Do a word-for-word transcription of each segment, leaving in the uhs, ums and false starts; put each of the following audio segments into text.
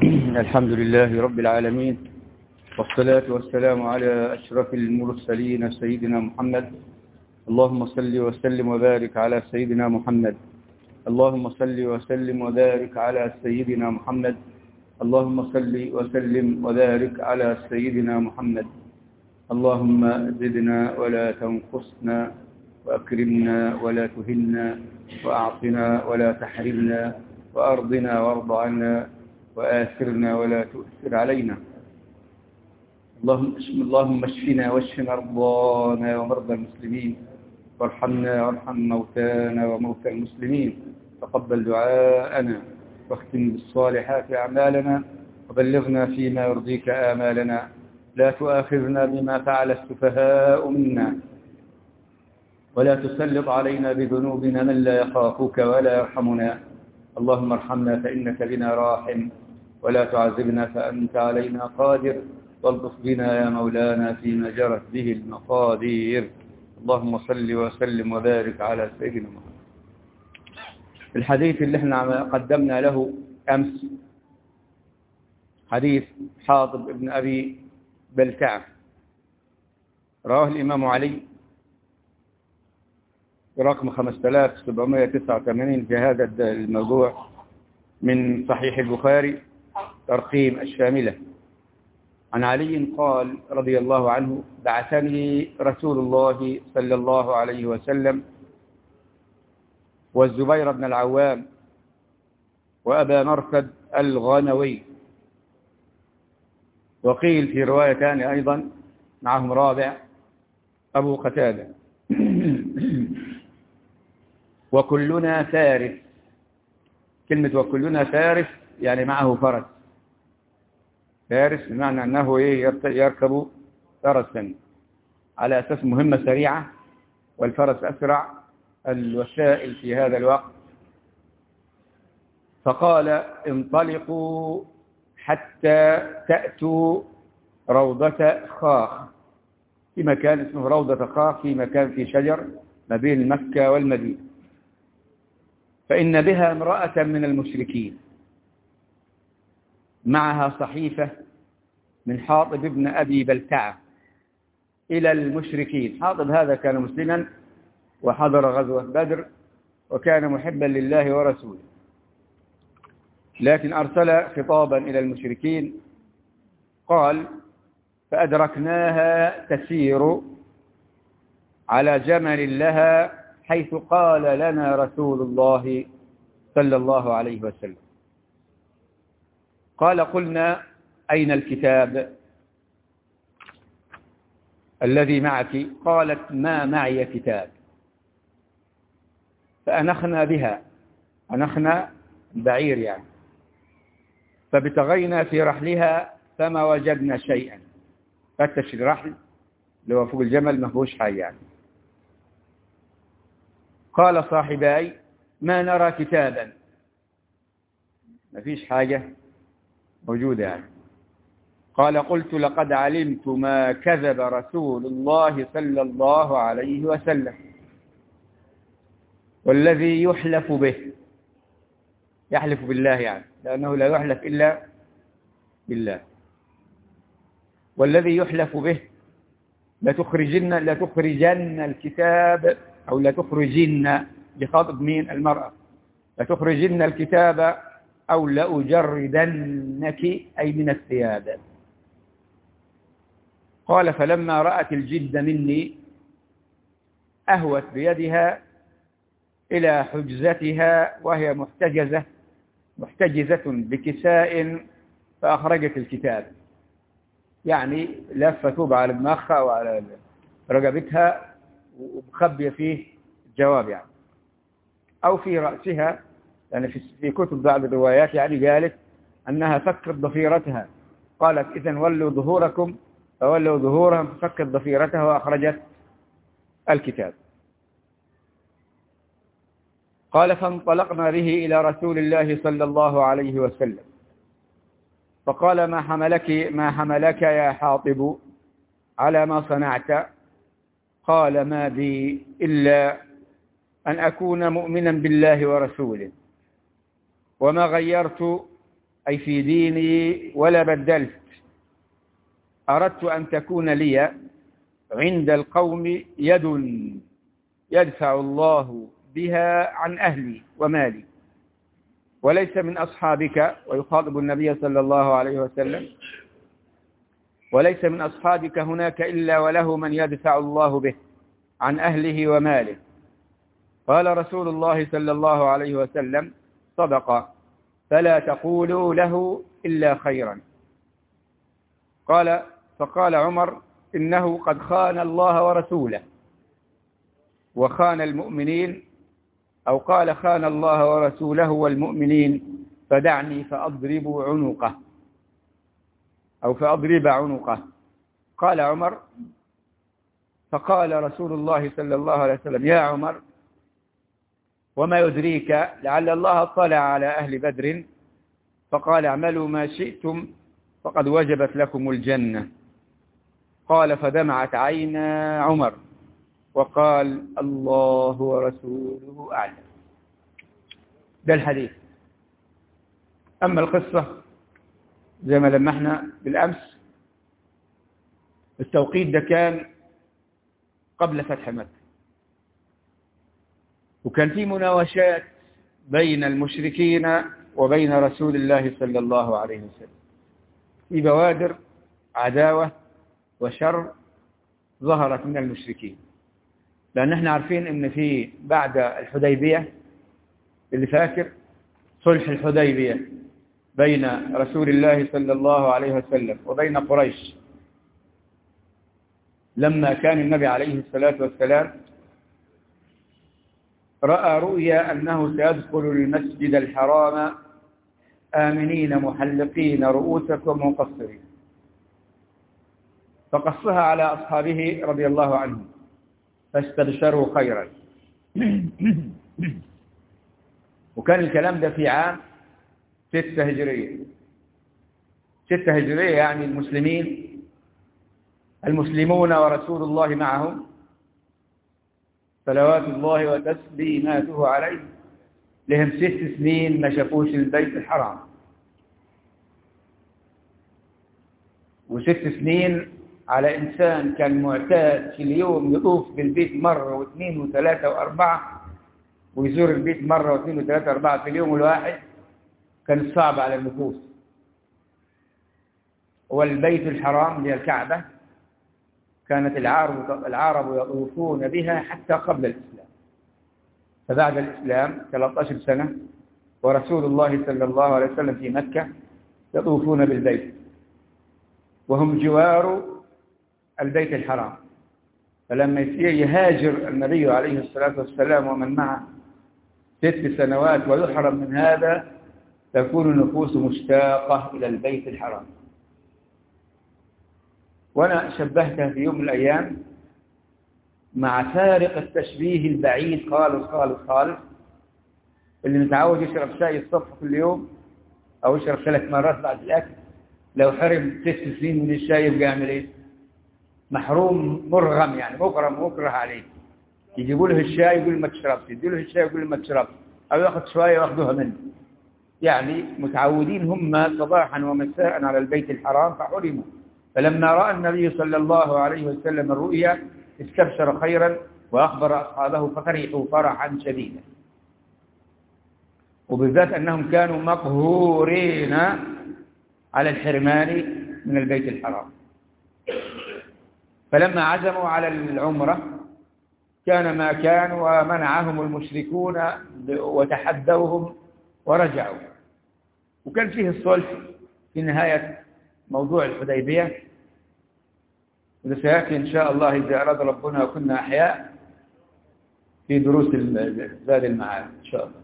الحمد لله رب العالمين، والصلاة والسلام على أشرف المرسلين سيدنا محمد. اللهم صل وسلم وبارك على سيدنا محمد. اللهم صل وسلم وبارك على سيدنا محمد. اللهم صل وسلم وبارك على سيدنا محمد. اللهم زدنا ولا تنقصنا، وأكرمنا ولا تهنا، وأعطنا ولا تحرمنا، وأرضنا وارض عنا، وآثرنا ولا تؤثر علينا. اللهم اللهم اشفنا واشف مرضانا ومرضى المسلمين، وارحمنا وارحم موتانا وموتى المسلمين. تقبل دعاءنا، واختم بالصالحات أعمالنا، وبلغنا فيما يرضيك آمالنا. لا تؤاخذنا بما فعل السفهاء منا، ولا تسلط علينا بذنوبنا من لا يخافك ولا يرحمنا. اللهم ارحمنا فإنك بنا راحم، ولا تعذبنا فأنت علينا قادر. والطف بنا يا مولانا فيما جرت به المقادير. اللهم صل وسلم وبارك على سيدنا محمد. الحديث اللي احنا قدمنا له أمس حديث حاطب ابن أبي بلتعة، رواه الإمام علي برقم خمسة آلاف وسبعمائة وتسعة وثمانين في هذا الموضوع من صحيح البخاري ترقيم الشاملة. عن علي قال رضي الله عنه: بعثني رسول الله صلى الله عليه وسلم والزبير بن العوام وأبا مرثد الغنوي، وقيل في روايتان أيضا معهم رابع أبو قتادة، وكلنا فارس. كلمة وكلنا فارس يعني معه فرس. فارس بمعنى أنه يركب فرسا على أساس مهمة سريعة، والفرس أسرع الوسائل في هذا الوقت. فقال: انطلقوا حتى تأتوا روضة خاخ، في مكان اسمه روضة خاخ، في مكان في شجر ما بين مكة والمدينة، فإن بها امرأة من المشركين معها صحيفة من حاطب ابن أبي بلتعة إلى المشركين. حاطب هذا كان مسلما وحضر غزوة بدر، وكان محبا لله ورسوله، لكن أرسل خطابا إلى المشركين. قال: فأدركناها تسير على جمل لها حيث قال لنا رسول الله صلى الله عليه وسلم. قال: قلنا: أين الكتاب الذي معك؟ قالت: ما معي كتاب. فأنخنا بها، أنخنا بعير يعني، فابتغينا في رحلها فما وجدنا شيئا. فتش الرحل اللي هو فوق الجمل ما فيهوش حاجة يعني. قال صاحباي: ما نرى كتابا، ما فيش حاجة موجودة يعني. قال: قلت: لقد علمت ما كذب رسول الله صلى الله عليه وسلم، والذي يحلف به، يحلف بالله يعني، لأنه لا يحلف إلا بالله، والذي يحلف به لتخرجن لتخرجن الكتاب، أو لتخرجن بخاطب مين؟ المرأة. لتخرجن الكتاب أو لأجردنك، أي من الثياب. قال: فلما رأت الجد مني أهوت بيدها إلى حجزتها وهي محتجزة محتجزة بكساء، فأخرجت الكتاب، يعني لفة ثوب على دماغها وعلى رقبتها ومخبية فيه الجواب يعني، أو في رأسها يعني. في كتب بعض الروايات يعني قالت أنها فكت ضفيرتها. قالت: إذن ولوا ظهوركم، فولوا ظهورهم، ففكت ضفيرتها وأخرجت الكتاب. قال: فانطلقنا به إلى رسول الله صلى الله عليه وسلم، فقال: ما حملك ما حملك يا حاطب على ما صنعت؟ قال: ما بي إلا أن أكون مؤمنا بالله ورسوله، وما غيرت أي في ديني ولا بدلت. أردت أن تكون لي عند القوم يد يدفع الله بها عن أهلي ومالي، وليس من أصحابك، ويخاطب النبي صلى الله عليه وسلم، وليس من أصحابك هناك إلا وله من يدفع الله به عن أهله وماله. قال رسول الله صلى الله عليه وسلم: صدق، فلا تقولوا له إلا خيرا. قال فقال عمر: إنه قد خان الله ورسوله وخان المؤمنين، أو قال: خان الله ورسوله والمؤمنين، فدعني فأضرب عنقه، أو فأضرب عنقه. قال عمر: فقال رسول الله صلى الله عليه وسلم: يا عمر، وما يدريك لعل الله اطلع على أهل بدر فقال: اعملوا ما شئتم فقد وجبت لكم الجنة. قال: فدمعت عينا عمر وقال: الله ورسوله أعلم. ده الحديث. أما القصة زي ما لمحنا بالأمس، التوقيت ده كان قبل فتح مكة، وكان في مناوشات بين المشركين وبين رسول الله صلى الله عليه وسلم، في بوادر عداوة وشر ظهرت من المشركين. لأن احنا عارفين ان في بعد الحديبية، اللي فاكر صلح الحديبية بين رسول الله صلى الله عليه وسلم وبين قريش، لما كان النبي عليه الصلاة والسلام رأى رؤيا أنه سيدخل المسجد الحرام آمنين محلقين رؤوسكم ومقصرين، فقصها على أصحابه رضي الله عنهم فاستبشروا خيرا. وكان الكلام ده في عام ستة هجرية. ستة هجرية يعني المسلمين المسلمون ورسول الله معهم صلوات الله وتسليماته عليه، لهم ست سنين ما شافوش البيت الحرام، وست سنين على إنسان كان معتاد في اليوم يطوف بالبيت مرة واثنين وثلاثة وأربعة، ويزور البيت مرة واثنين وثلاثة وأربعة في اليوم الواحد، كان صعب على النفوس. والبيت الحرام هي الكعبة كانت العرب العرب يطوفون بها حتى قبل الإسلام، فبعد الإسلام ثلاثة عشر سنة ورسول الله صلى الله عليه وسلم في مكة يطوفون بالبيت، وهم جوار البيت الحرام. فلما يهاجر النبي عليه الصلاة والسلام ومن معه ست سنوات ويحرم من هذا، تكون النفوس مشتاقة إلى البيت الحرام. وأنا شبهتها في يوم من الأيام مع فارق التشبيه البعيد خالص خالص خالص، اللي متعود يشرب شاي الصبح كل يوم أو يشرب ثلاث مرات بعد الأكل، لو حرم ست سنين من الشاي يبقى يعمل إيه؟ محروم مرغم، يعني مكرم مكره عليه. يجيبوا له الشاي يقول ما تشربش، يدوا له الشاي يقول ما تشربش، أو ياخذ شوية وياخذوها منه. يعني متعودين هم صباحا ومساء على البيت الحرام فحرموا. فلما رأى النبي صلى الله عليه وسلم الرؤيا استبشر خيرا وأخبر أصحابه ففرحوا فرحا شديدا، وبالذات أنهم كانوا مقهورين على الحرمان من البيت الحرام. فلما عزموا على العمرة كان ما كان، ومنعهم المشركون وتحدوهم ورجعوا. وكان فيه الصلح في نهاية موضوع الحديبية، وده سيأتي إن شاء الله إذا أراد ربنا وكنا أحياء في دروس زاد المعاد إن شاء الله.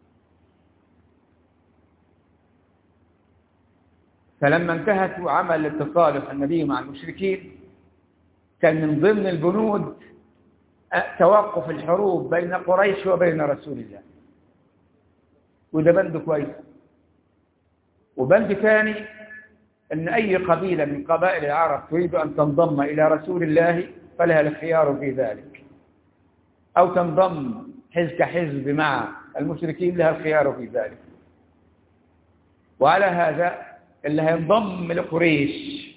فلما انتهت وعمل التصالح النبي مع المشركين، كان من ضمن البنود توقف الحروب بين قريش وبين رسول الله، وده بند كويس. وبند ثاني أن أي قبيلة من قبائل العرب تريد أن تنضم إلى رسول الله فلها الخيار في ذلك، أو تنضم حزب كحزب مع المشركين لها الخيار في ذلك. وعلى هذا اللي هينضم لقريش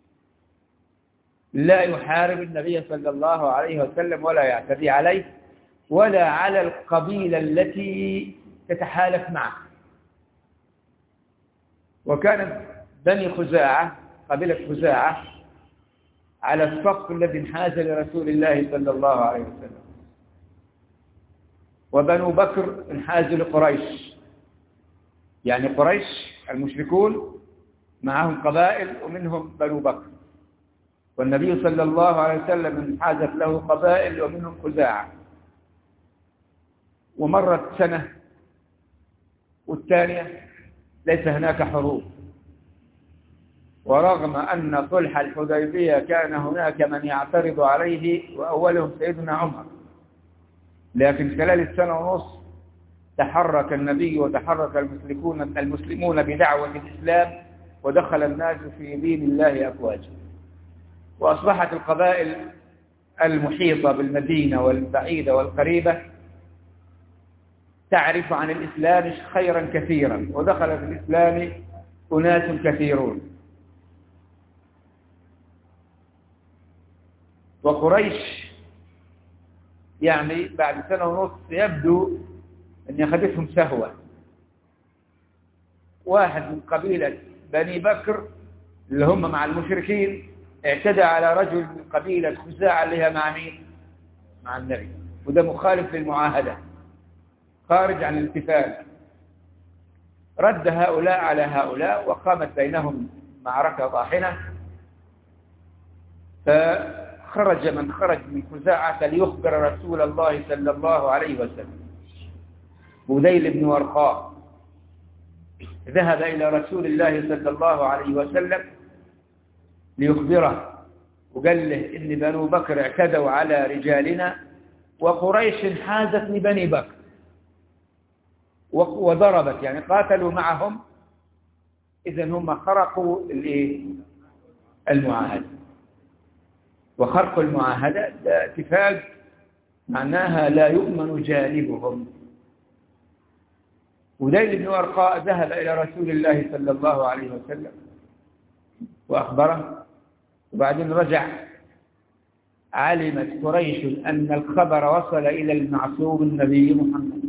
لا يحارب النبي صلى الله عليه وسلم ولا يعتدي عليه ولا على القبيلة التي تتحالف معه. وكانت بني خزاعة، قبيلة خزاعة، على الصف الذي انحاز لرسول الله صلى الله عليه وسلم، وبنو بكر انحازوا لقريش. يعني قريش المشركون معهم قبائل ومنهم بنو بكر، والنبي صلى الله عليه وسلم انحازت له قبائل ومنهم خزاعة. ومرت سنة والثانية ليس هناك حروب، ورغم أن صلح الحديبية كان هناك من يعترض عليه وأولهم سيدنا عمر، لكن خلال السنة ونصف تحرك النبي وتحرك المسلمون المسلمون بدعوة الإسلام، ودخل الناس في دين الله أفواجا، وأصبحت القبائل المحيطة بالمدينة والبعيدة والقريبة تعرف عن الإسلام خيرا كثيرا، ودخل في الإسلام أناس كثيرون. وقريش يعني بعد سنة ونصف يبدو أن أخذتهم سهوة. واحد من قبيلة بني بكر اللي هم مع المشركين اعتدى على رجل من قبيلة خزاعة اللي هي مع مين؟ مع النبي، وده مخالف للمعاهدة، خارج عن الاتفاق. رد هؤلاء على هؤلاء وقامت بينهم معركة طاحنة، فخرج من خرج من خزاعة ليخبر رسول الله صلى الله عليه وسلم. بذيل بن ورقاء ذهب إلى رسول الله صلى الله عليه وسلم ليخبره، وقال له إن بنو بكر اعتدوا على رجالنا وقريش انحازت لبني بكر وضربت، يعني قاتلوا معهم، إذن هم خرقوا المعاهدة. وخرق المعاهدة ده اتفاق معناها لا يؤمن جانبهم. بذيل بن ورقاء ذهب إلى رسول الله صلى الله عليه وسلم وأخبره، وبعدين رجع. علمت قريش أن الخبر وصل إلى المعصوم النبي محمد.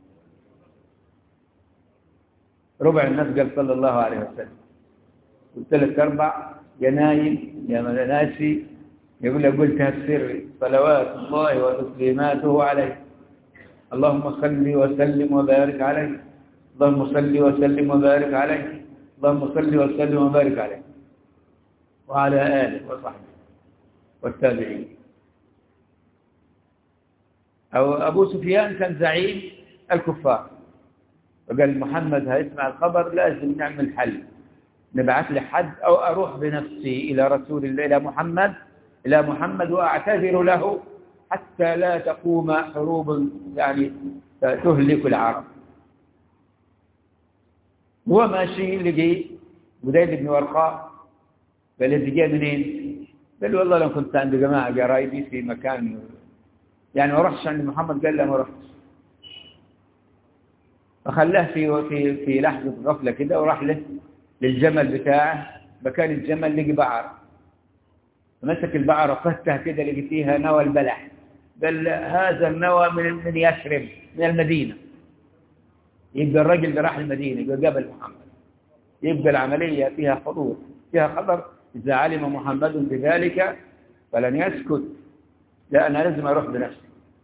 ربع الناس قال صلى الله عليه وسلم، والثلاث أربع يا نايم يا ناسي، يقول لك قلتها السر صلوات الله وتسليماته عليه، اللهم صل وسلم وبارك عليه، اللهم صل وسلم وبارك عليه، اللهم صل وسلم وبارك عليه وعلى آله وصحبه والتابعين. أو أبو سفيان كان زعيم الكفار، وقال محمد هيسمع الخبر لازم نعمل حل، نبعث له حد أو أروح بنفسي إلى رسول الله إلى محمد إلى محمد وأعتذر له حتى لا تقوم حروب يعني تهلك العرب. هو ماشي لقي بذيل بن ورقاء، قال له جاي منين؟ قال له والله لو كنت عند جماعة قرايبي في مكان يعني ما رحتش عند محمد. قال له ما رحتش. فخلاه في في في لحظة غفلة كده وراح له للجمل بتاعه. مكان الجمل لقي بعر، فمسك البعر وفتها كده لقي فيها نوى البلح. قال هذا النوى من من يثرب من المدينة. يبقى الرجل ده راح المدينة، يبقى قابل محمد، يبقى العملية فيها حضور فيها خبر. إذا علم محمد بذلك فلن يسكت، لا أنا لازم أروح بنفسي.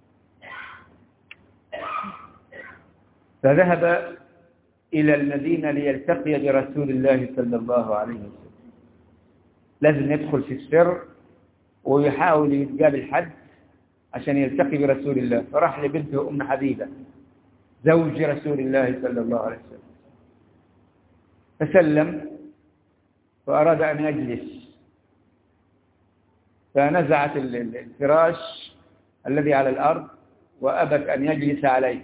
فذهب إلى المدينة ليلتقي برسول الله صلى الله عليه وسلم. لازم يدخل في السر ويحاول يتقابل حد عشان يلتقي برسول الله. فراح لبنته أم حبيبة زوج رسول الله صلى الله عليه وسلم، فسلم وأراد أن يجلس، فنزعت الفراش الذي على الأرض وأبت أن يجلس عليه.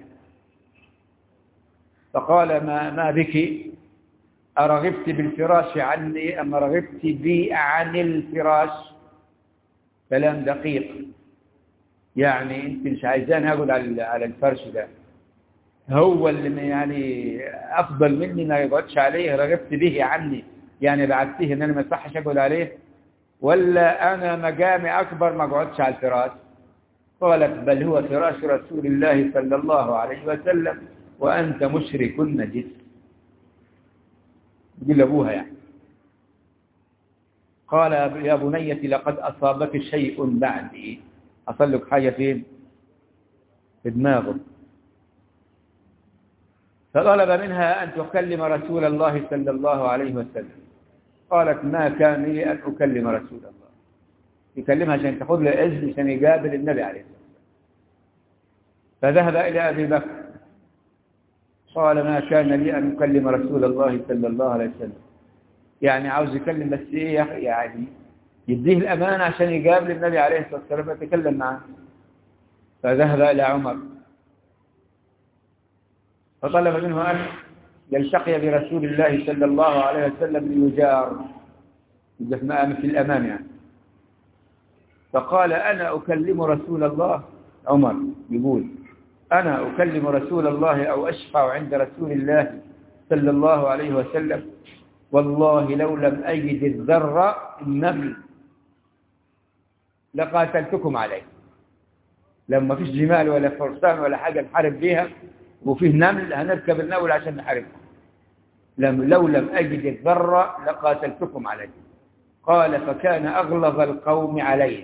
فقال ما, ما بك؟ أرغبت بالفراش عني أم رغبت بي عن الفراش؟ كلام دقيق، يعني أنت مش عايزان أقعد على الفرش ده، هو اللي يعني أفضل مني ما يقعدش عليه، رغبت به عني يعني بعدته إن أنا ما يصحش أقعد عليه، ولا أنا مقامي أكبر ما أقعدش على الفراش؟ قالت بل هو فراش رسول الله صلى الله عليه وسلم وأنت مشرك نجس. يقول أبوها يعني. قال يا بنيتي لقد أصابك شيء بعدي، أصل لك حاجة فين؟ في دماغه. فطلب منها أن تكلم رسول الله صلى الله عليه وسلم. قالت ما كان لي أن أكلم رسول الله. يكلمها عشان تاخذ له إذن عشان يقابل النبي عليه الصلاة والسلام. فذهب إلى أبي بكر قال ما كان لي أن أكلم رسول الله صلى الله عليه وسلم، يعني عاوز يكلم بس إيه يعني يديه الأمانة عشان يقابل النبي عليه الصلاة والسلام ويتكلم معه. فذهب إلى عمر فطلب منه أن يلتقي برسول الله صلى الله عليه وسلم ليجار في الأمان يعني. فقال أنا أكلم رسول الله، عمر يقول أنا أكلم رسول الله أو أشفع عند رسول الله صلى الله عليه وسلم والله لو لم أجد الذر النمل لقاتلتكم عليه. لما فيش جمال ولا فرسان ولا حاجة نحارب بيها وفيه نمل هنركب النمل عشان نحاربكم. لم لو لم أجد الذر لقاتلتكم عليه. قال فكان أغلظ القوم عليه.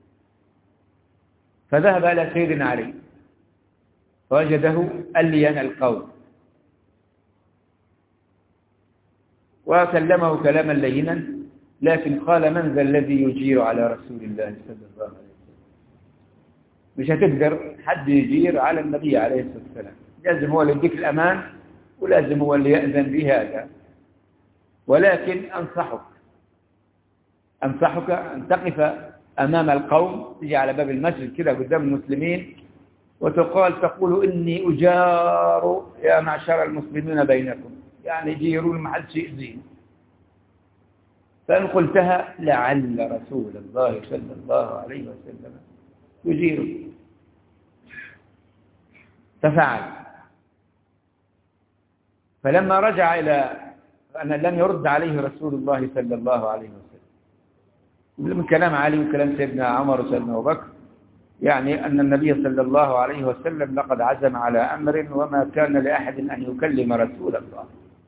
فذهب إلى سيدنا علي فوجده ألين القوم وكلمه كلاما لينا، لكن قال من ذا الذي يجير على رسول الله صلى الله عليه وسلم؟ مش هتقدر حد يجير على النبي عليه الصلاة والسلام، لازم هو اللي يديك الأمان ولازم هو اللي يأذن بهذا. ولكن أنصحك أنصحك أن تقف أمام القوم، تجي على باب المسجد كده قدام المسلمين وتقال تقول إني أجار يا معشر المسلمين بينكم، يعني جيرون ما حدش يأذين. فإن قلتها لعل رسول الله صلى الله عليه وسلم يجيره. ففعل. فلما رجع إلى أن لم يرد عليه رسول الله صلى الله عليه وسلم من كلام علي وكلام سيدنا عمر وسيدنا أبو بكر، يعني أن النبي صلى الله عليه وسلم لقد عزم على أمر وما كان لأحد أن يكلم رسول الله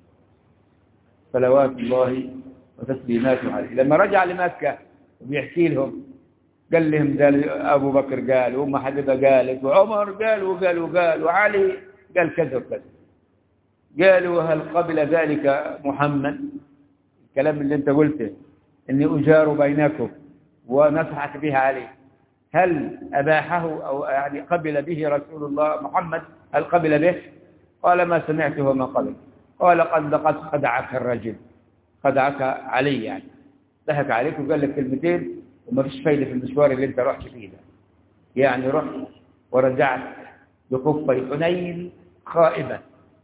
صلوات الله وتسليماته عليه. لما رجع لمكة وبيحكي لهم قال لهم ده أبو بكر قال وأم حبيبة قالت وعمر قال وقال وقال وعلي قال كذا وكذا. قالوا هل قبل ذلك محمد؟ الكلام اللي انت قلته إني أجار بينكم ونصحك به عليه، هل أباحه أو يعني قبل به رسول الله محمد؟ هل قبل به؟ قال ما سمعته ما قبل. قال قد لقد خدعك الرجل، خدعك علي يعني ضحك عليك وقال لك كلمتين وما فيش فايدة في المشوار اللي انت رحت فيه ده. يعني رحت ورجعت بخفي حنين خائبا.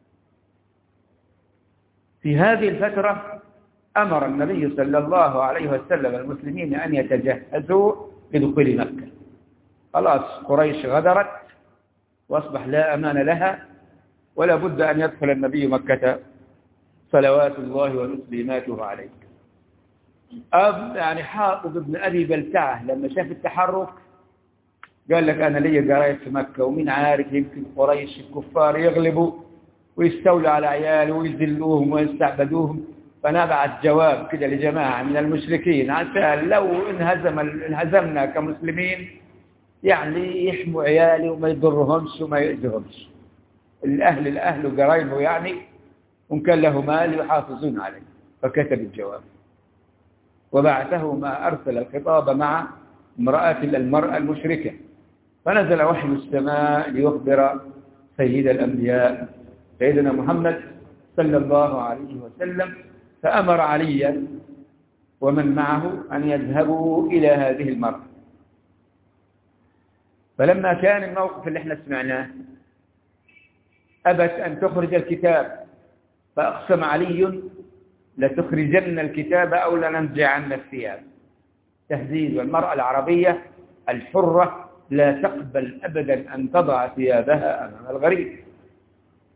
في هذه الفترة أمر النبي صلى الله عليه وسلم المسلمين أن يتجهزوا لدخول مكة. خلاص قريش غدرت وأصبح لا أمان لها ولا بد أن يدخل النبي مكة صلوات الله وتسليماته عليه. أب يعني حاطب ابن أبي بلتعة لما شاف التحرك قال لك أنا لي قرايب في مكة ومين عارف يمكن قريش الكفار يغلبوا ويستولوا على عياله ويذلوهم ويستعبدوهم. فنبعت جواب كده لجماعة من المشركين عشان لو انهزم انهزمنا كمسلمين يعني يحموا عيالي وما يضرهمش وما يؤذيهمش. الأهل الأهل وقرايبه يعني وإن كان له مال يحافظون عليه. فكتب الجواب وبعثه ما أرسل الخطاب مع امرأة المرأة المشركة. فنزل وحي السماء ليخبر سيد الأنبياء سيدنا محمد صلى الله عليه وسلم. فأمر عليا ومن معه أن يذهبوا إلى هذه المرأة. فلما كان الموقف اللي احنا سمعناه أبت أن تخرج الكتاب فأقسم علي لتخرجن الكتاب أو لننزعن الثياب. تهديد. والمرأة العربية الحرة لا تقبل أبدا أن تضع ثيابها أمام الغريب.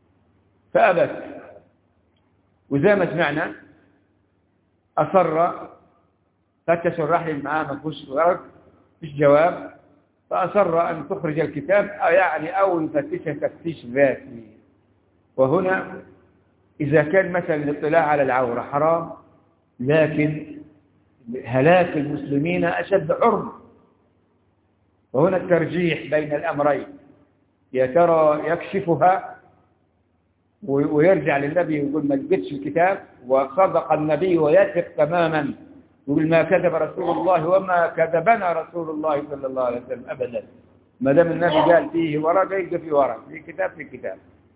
فأبت، وزي ما سمعنا أصر، فتشوا الرحل معاه ما فيش ورق، فيش جواب، فأصر أن تخرج الكتاب، يعني أو يفتشها تفتيش ذاتي. وهنا إذا كان مثلا الاطلاع على العورة حرام، لكن هلاك المسلمين أشد حرمة. وهنا الترجيح بين الأمرين، يا ترى يكشفها ويرجع للنبي ويقول ما لقيتش الكتاب، وصدق النبي ويثق تماما يقول ما كذب رسول الله وما كذبنا رسول الله صلى الله عليه وسلم أبدا، ما دام النبي قال فيه ورقة يبقى فيه ورقة، في كتاب في كتاب.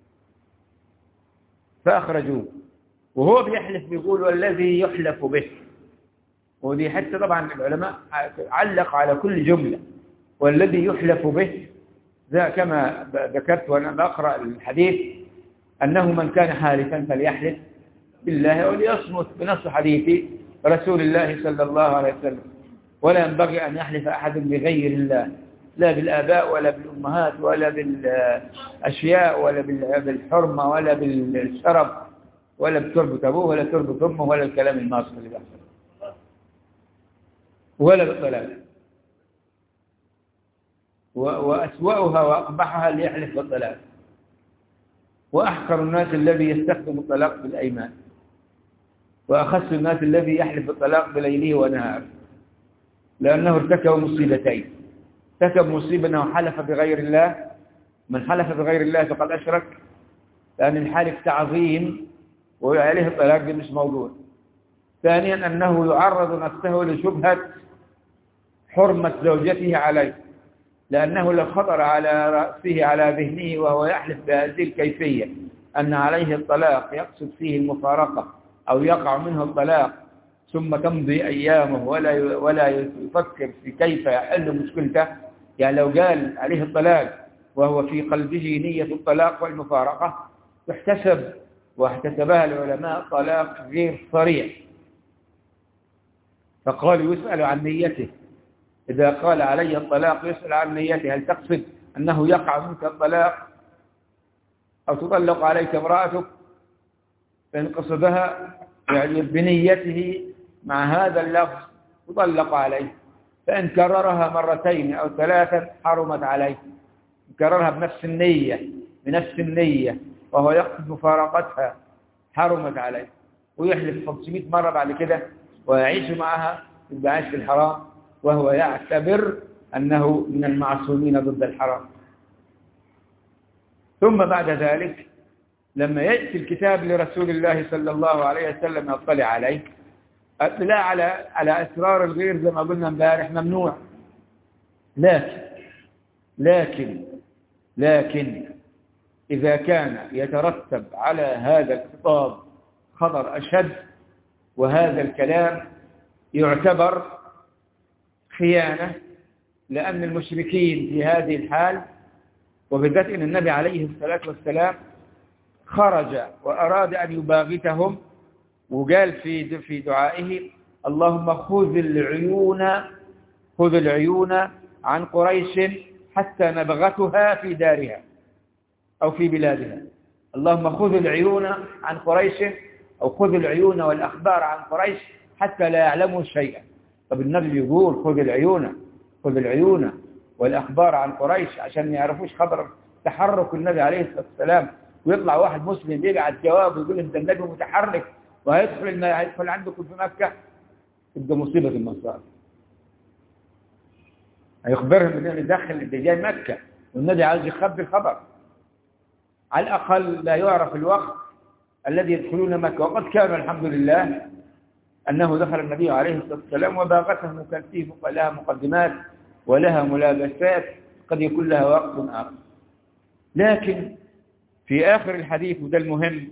فأخرجوه وهو بيحلف بيقول والذي يحلف به، ودي حتى طبعا العلماء علق على كل جملة والذي يحلف به، ذا كما ذكرت وأنا بقرأ الحديث أنه من كان حالفا فليحلف بالله وليصمت بنص حديث رسول الله صلى الله عليه وسلم. ولا ينبغي أن يحلف أحد بغير الله، لا بالآباء ولا بالأمهات ولا بالأشياء ولا بالحرمة ولا بالشرف ولا بتربة أبوه ولا تربة أمه ولا الكلام الناصر اللي بيحصل ولا بالطلاق. وأسوأها وأقبحها اللي يحلف بالطلاق. وأحقر الناس الذي يستخدم الطلاق بالأيمان، وأخص الناس الذي يحلف بالطلاق بليله ونهاره، لأنه ارتكب مصيبتين. ارتكب مصيبة أنه حلف بغير الله، من حلف بغير الله فقد أشرك، لأن الحالف تعظيم وعليه الطلاق دي مش موضوع. ثانيا أنه يعرض نفسه لشبهة حرمة زوجته عليه، لأنه لو خطر على رأسه على ذهنه وهو يحلف بهذه الكيفية أن عليه الطلاق يقصد فيه المفارقة أو يقع منه الطلاق ثم تمضي أيامه ولا ولا يفكر في كيف يحل مشكلته، يعني لو قال عليه الطلاق وهو في قلبه نية الطلاق والمفارقة تحتسب، واحتسبها العلماء طلاق غير صريح، فقالوا يسأل عن نيته. إذا قال علي الطلاق يسأل عن نيته، هل تقصد أنه يقع منك الطلاق أو تطلق عليك امرأتك؟ فإن قصدها يعني بنيته مع هذا اللفظ تطلق عليه، فإن كررها مرتين أو ثلاثا حرمت عليه، كررها بنفس النية بنفس النية وهو يقصد مفارقتها حرمت عليه، ويحلف خمسمائة مرة بعد كده ويعيش معها يبقى عايش في الحرام، وهو يعتبر أنه من المعصومين ضد الحرام. ثم بعد ذلك لما يأتي الكتاب لرسول الله صلى الله عليه وسلم يطلع عليه، اطلاع على على أسرار الغير زي ما قلنا امبارح ممنوع، لكن لكن لكن إذا كان يترتب على هذا الخطاب خطر أشد، وهذا الكلام يعتبر خيانة، لأن المشركين في هذه الحال، وبالذات أن النبي عليه الصلاة والسلام خرج وأراد أن يباغتهم، وقال في في دعائه اللهم خذ العيون خذ العيون عن قريش حتى نبغتها في دارها أو في بلادها. اللهم خذ العيون عن قريش، أو خذ العيون والأخبار عن قريش حتى لا يعلموا شيئا. طب النبي يقول خذ العيون خذ العيون والأخبار عن قريش عشان ما يعرفوش خبر تحرك النبي عليه الصلاة والسلام، ويطلع واحد مسلم يبعت جواب ويقول انت النبي متحرك وهيدخل هيدخل عندكم في مكة، تبقى مصيبة المصائب. هيخبرهم انه يدخل اللي جاي مكة والنبي عايز يخبي الخبر، على الأقل لا يعرف الوقت الذي يدخلون مكة. وقد كان الحمد لله أنه دخل النبي عليه الصلاة والسلام وباغته، وكان فيه لها مقدمات ولها ملابسات قد يكون لها وقت آخر. لكن في آخر الحديث، وده المهم،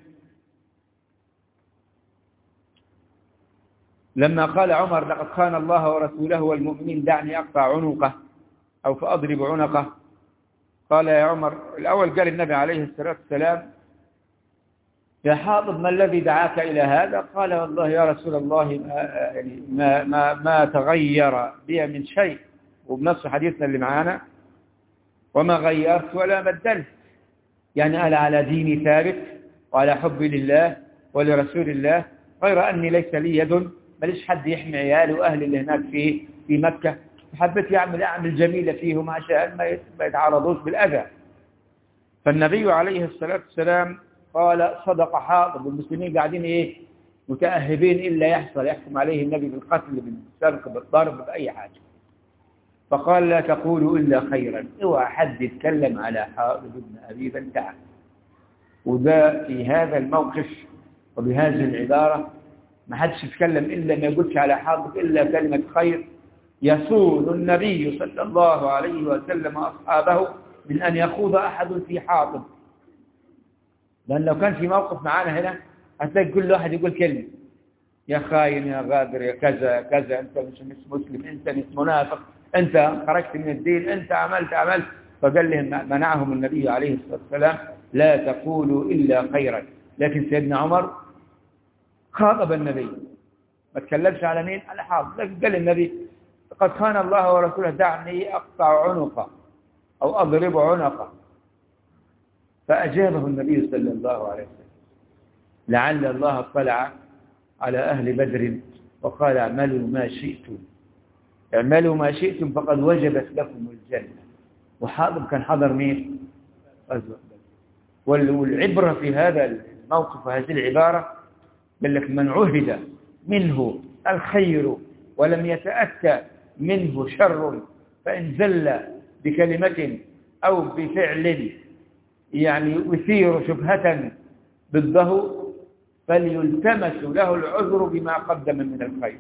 لما قال عمر لقد خان الله ورسوله والمؤمنين دعني أقطع عنقه أو فأضرب عنقه، قال يا عمر، الأول قال النبي عليه الصلاة والسلام يا حاطب ما الذي دعاك إلى هذا؟ قال والله يا رسول الله ما, يعني ما, ما, ما تغير بي من شيء، وبنص حديثنا اللي معانا وما غيرت ولا بدلت، يعني أنا على ديني ثابت وعلى حبي لله ولرسول الله، غير أني ليس لي يد، ماليش حد يحمي عيالي وأهلي اللي هناك في في مكة، حبيت يعمل أعمل جميلة فيهم عشان ما يتعرضوش بالأذى. فالنبي عليه الصلاة والسلام قال صدق حاطب، والمسلمين قاعدين إيه متأهبين إلا يحصل يحكم عليه النبي بالقتل بالسرقة بالضرب بأي حاجة. فقال لا تقولوا إلا خيرا، اوعى حد يتكلم على حاطب بن أبي بلتعة. وده في هذا الموقف وبهذه العبارة ما حدش يتكلم إلا ما يقولش على حاطب إلا كلمة خير، يصون النبي صلى الله عليه وسلم أصحابه من أن يخوض أحد في حاطب. لأن لو كان في موقف معانا هنا هتلاقي كل واحد يقول كلمة، يا خاين يا غادر يا كذا كذا، أنت مش مش مسلم، أنت مش منافق، أنت خرجت من الدين، أنت عملت عملت. فقال لهم منعهم النبي عليه الصلاة والسلام لا تقولوا إلا خيرا. لكن سيدنا عمر خاطب النبي، ما تكلمش على مين؟ على حاطب، لكن قال النبي قد خان الله ورسوله دعني أقطع عنقه أو أضرب عنقه. فأجابه النبي صلى الله عليه وسلم لعل الله اطلع على أهل بدر وقال اعملوا ما شئتم، اعملوا ما شئتم فقد وجبت لكم الجنة. وحاطب كان حضر مين؟ والعبرة في هذا الموقف وهذه العبارة قال لك من عهد منه الخير ولم يتأتى منه شر فإن زل بكلمة أو بفعل يعني يثير شبهة ضده فليلتمس له العذر بما قدم من الخير.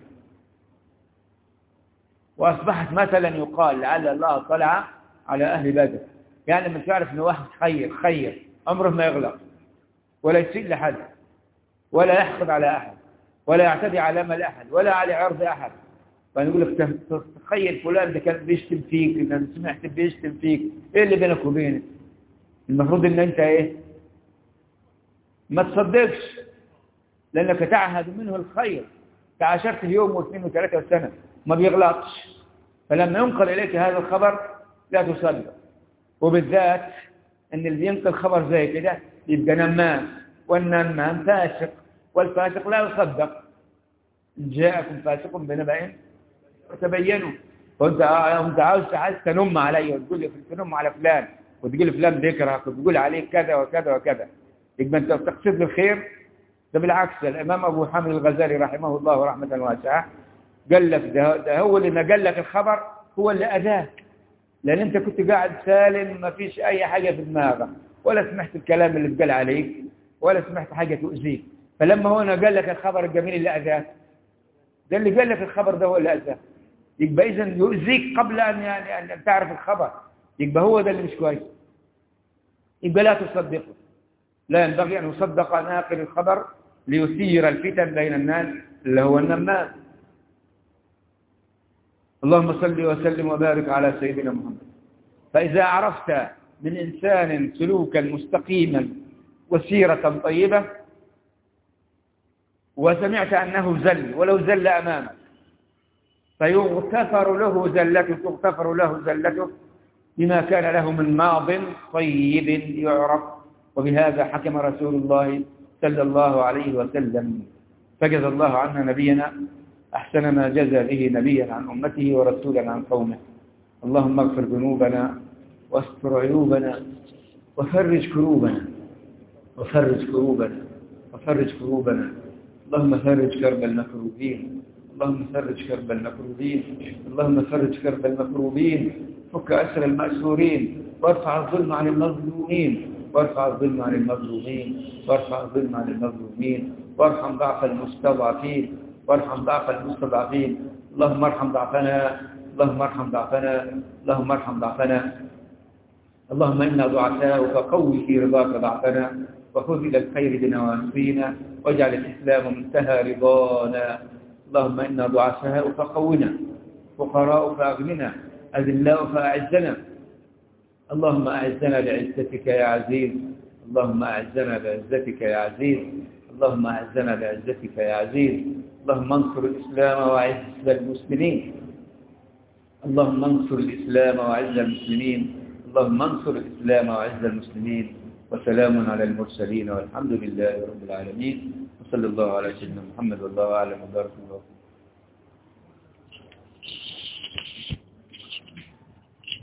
وأصبحت مثلا يقال لعل الله طلع على أهل بدر، يعني من تعرف أنه واحد خير خير عمره ما يغلق ولا يسيء لحد ولا يحقد على أحد ولا يعتدي على مال أحد ولا على عرض أحد. فنقول لك تخيل فلان ده كان بيشتم فيك، إذا سمعت بيشتم فيك، إيه اللي بينك وبينه؟ المفروض إن أنت إيه؟ ما تصدقش، لأنك تعهد منه الخير، تعاشرت اليوم واثنين وثلاثة والسنة ما بيغلطش. فلما ينقل إليك هذا الخبر لا تصدق، وبالذات أن اللي ينقل خبر زي كده يبقى نمام، والنمام فاسق، والفاسق لا يصدق. إن جاءكم فاسق بنبأ فتبينوا. وانت انت عاوز عايز تنم علي وتقول لي تنم على فلان وتقول فلان بيكرهك وتقول عليه كذا وكذا وكذا، يبقى انت تقصد الخير. ده بالعكس، الامام ابو حامد الغزالي رحمه الله رحمه واسعه قال لك ده, ده هو اللي نقل لك الخبر هو اللي اذاك، لان انت كنت قاعد سالم ما فيش اي حاجه في دماغك ولا سمعت الكلام اللي اتقال عليك ولا سمعت حاجه تؤذيك. فلما هو نقل لك الخبر الجميل اللي اذاك، ده اللي قال لك الخبر ده هو اللي اذاك، يبقى إذا يؤذيك قبل أن يعني أن تعرف الخبر، يبقى هو ده اللي مش كويس، يبقى لا تصدقه. لا ينبغي أن يصدق ناقل الخبر ليثير الفتن بين الناس اللي هو النمام. اللهم صل وسلم وبارك على سيدنا محمد. فإذا عرفت من إنسان سلوكا مستقيما وسيرة طيبة وسمعت أنه زل ولو زل أمامك فيغتفر له زلته، تغتفر له زلته بما كان له من ماض طيب يعرف. وبهذا حكم رسول الله صلى الله عليه وسلم، فجزى الله عنا نبينا أحسن ما جزى به نبيا عن أمته ورسولا عن قومه. اللهم اغفر ذنوبنا واستر عيوبنا وفرج كروبنا وفرج كروبنا وفرج كروبنا. اللهم فرج كرب المكروبين، اللهم فرج كرب المكروبين، اللهم فرج كرب المكروبين، فك أسر المأسورين، وارفع الظلم عن المظلومين، وارفع الظلم عن المظلومين، وارفع الظلم عن المظلومين، وارحم ضعف المستضعفين، وارحم ضعف المستضعفين. اللهم ارحم ضعفنا، اللهم ارحم ضعفنا، اللهم ارحم ضعفنا. اللهم إنا ضعفاء فقوي في رضاك ضعفنا، وخذ إلى الخير بنواصينا، واجعل الإسلام منتهى رضانا. اللهم إنا ضعفاء فقونا، فقراء فأغننا، أذلاء فأعزنا. اللهم أعزنا بعزتك يا عزيز، اللهم أعزنا بعزتك يا عزيز، اللهم أعزنا بعزتك يا عزيز. اللهم انصر الإسلام وأعز المسلمين، اللهم انصر الإسلام وأعز المسلمين، اللهم انصر الإسلام وأعز المسلمين. وسلام على المرسلين والحمد لله رب العالمين، وصلى الله على سيدنا محمد والله أعلم وبارك الله.